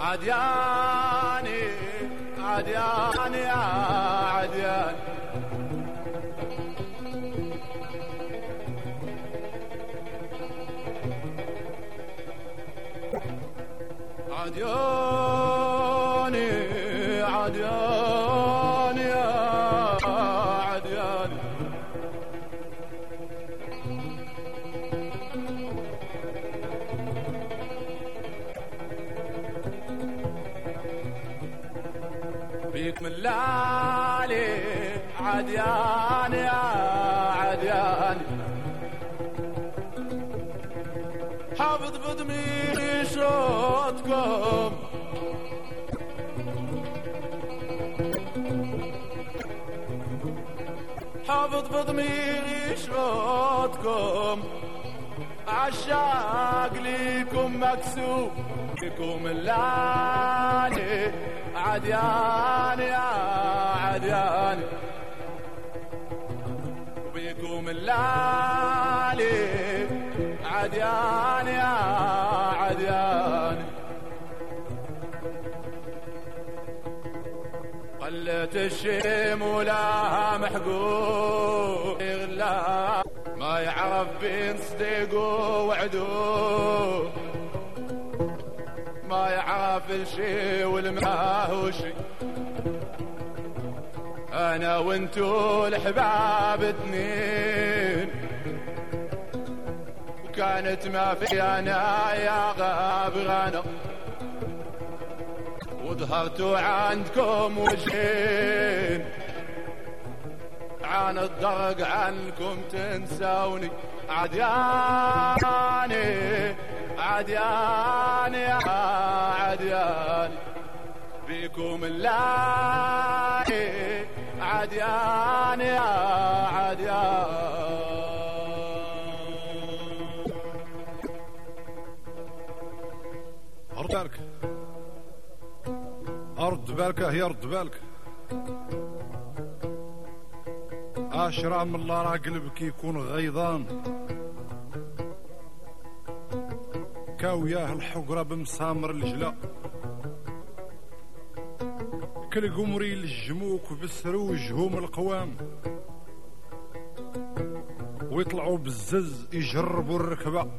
عدياني عدياني يا عديان عدياني عدياني يا عديان بيك من لالي عديان يا عديان حافظ بدمي شوتكم حافظ بضميري شوتكم عشاق ليكم مكسوب بكم اللالي عديان يا عديان بكم اللالي عديان يا عديان قلت الشيم ولاها محقوق غلا ما يعرف بين صديقه وعدوه ما يعرف الشي والماهوشي انا وانتو الحباب اثنين وكانت ما في انا يا غاب غنى وظهرتوا عندكم وجهين عن الضرق عنكم تنسوني عدياني عدياني يا عدياني بيكم اللالي عدياني يا عديان أرد بالك هي رد بالك أشرع من الله راه قلبك يكون غيظان كاوياه الحقرة بمسامر الجلا كل قمري للجموك بسروجهم القوام ويطلعوا بالزز يجربوا الركبة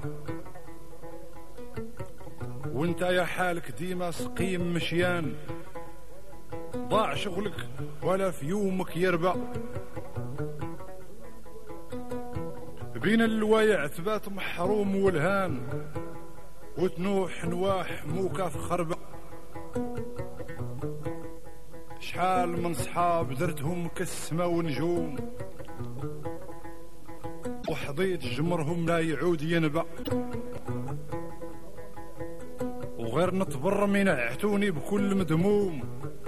وانت يا حالك ديما سقيم مشيان ضاع شغلك ولا في يومك يربى بين الوايع ثبات محروم والهان وتنوح نواح موكا في خربة شحال من صحاب درتهم كالسما ونجوم وحضيت جمرهم لا يعود ينبع وغير نتبر من عتوني بكل مدموم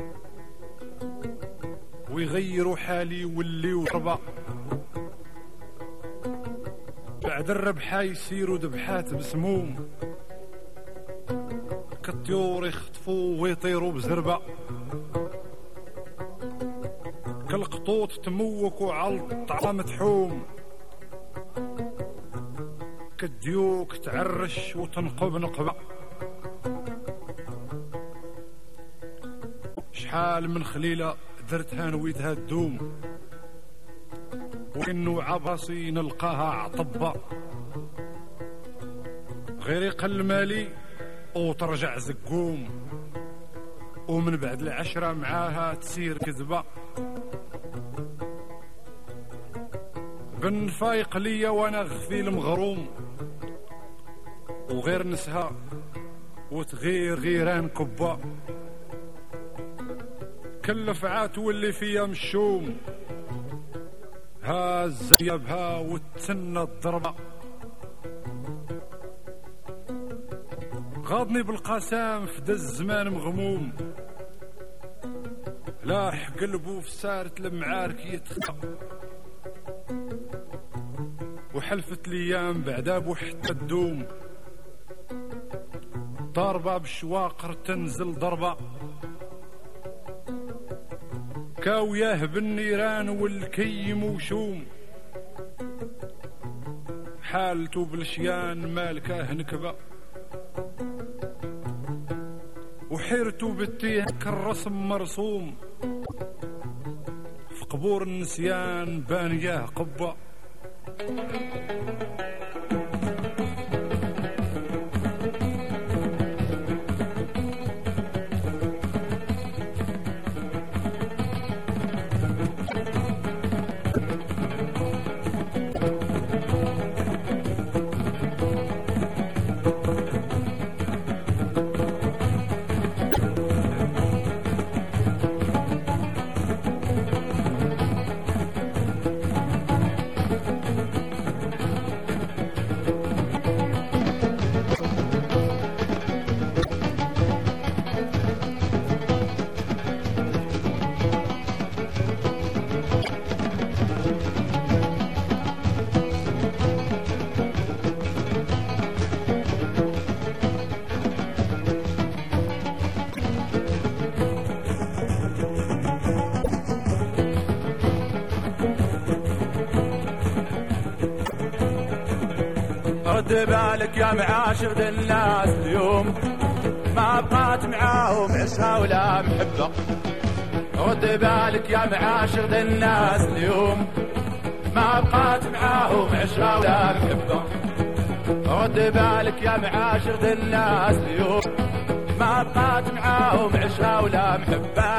ويغيروا حالي واللي ربا بعد الربحة يسيروا ذبحات بسموم كالطيور يخطفوا ويطيروا بزربة كالقطوط تموكوا على الطعام تحوم كالديوك تعرش وتنقب نقبة شحال من خليلة درتها نويتها الدوم وإنه عباسي نلقاها عطبة غير يقل مالي وترجع زقوم ومن بعد العشرة معاها تسير كذبة بن فايق ليا وانا غفيل مغروم وغير نسها وتغير غيران كبا كلفعات واللي فيا مشوم ها زيابها وتسنى الضربة غاضني بالقسام فدا الزمان مغموم لاح قلبو في سارة المعارك يتخطى وحلفت ليام بعدا بوحدة الدوم ضربة بشواقر تنزل ضربة كاوياه بالنيران والكي موشوم حالته بالشيان مالكاه نكبة وحيرتو بالتيه كالرسم مرسوم في قبور النسيان بانياه قبة. رد بالك يا معاشر الناس اليوم ما بقات معاهم عشرة ولا محبة. رد بالك يا معاشر الناس اليوم ما بقات معاهم عشرة ولا محبة. رد بالك يا معاشر الناس اليوم ما بقات معاهم عشرة ولا محبة.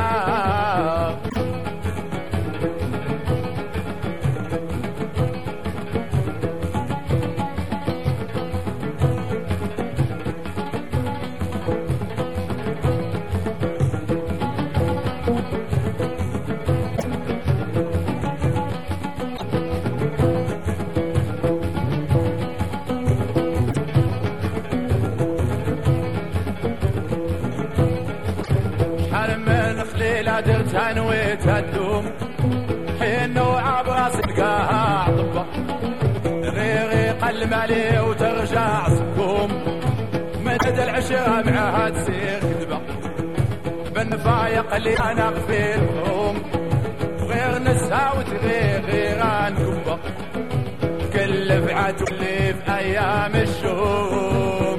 درتها نويتها تدوم حين وعب راس تلقاها عطبة. غيري قل مالي وترجع سكوم مدد العشرة معاها تسير كذبة. بالنفايق اللي انا في الهروم غير نسها وتغير عن كبة. كل فعات واللي في ايام الشوم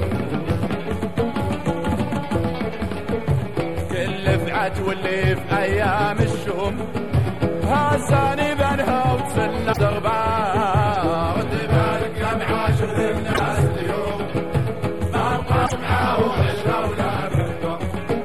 واللي في ايام الشوم هاساني بنها وتسلى ضربة. رد بالك يا معاشر الناس اليوم ما بقات معاهم عشرة ولا محبة.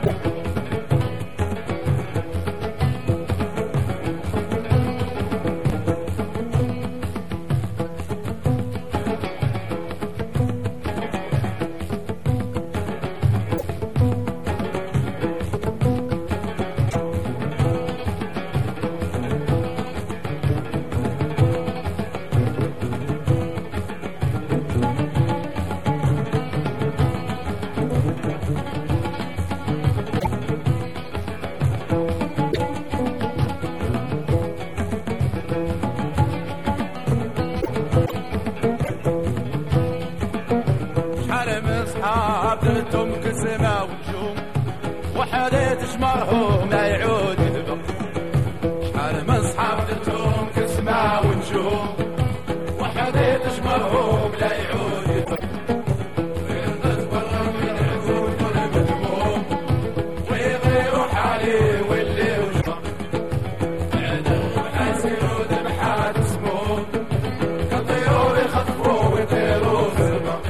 درتم كسمة ونجوم وحديت مرهوم لا يعود يذبح. شحال من صحاب درتم كسمة ونجوم وحديت مرهوم لا يعود يذبح. غير نتبرم من عذول المذموم ويغيروا حالي واللي وجبه. بعد الروح يسيروا ذبحات سموم كالطيور يخطفوا ويطيروا زربه.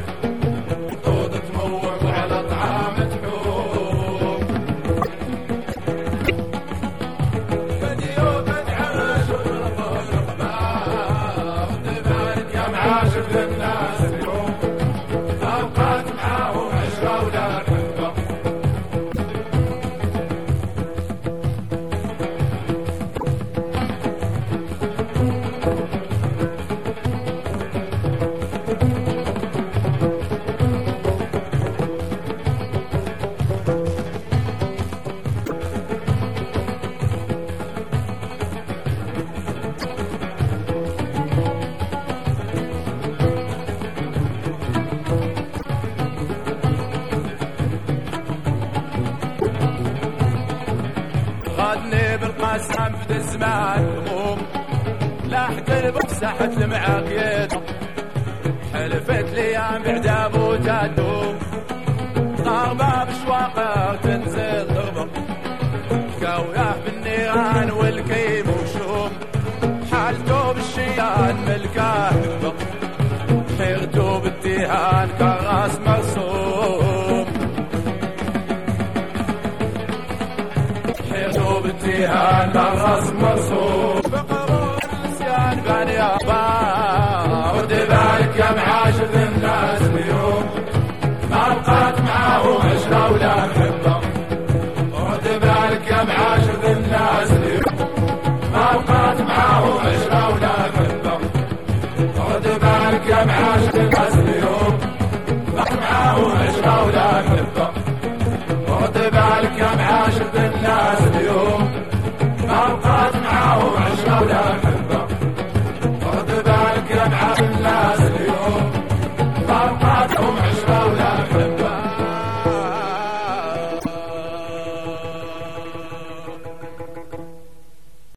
خادني بالقسم في الزمان هموم لاحق البسحت معاك يده. حلفت لي يا بعد ابو تدوم طار باب شواقر تنزل جعلته بالشيان ملكاه يغتو بالديهان كراس مرصود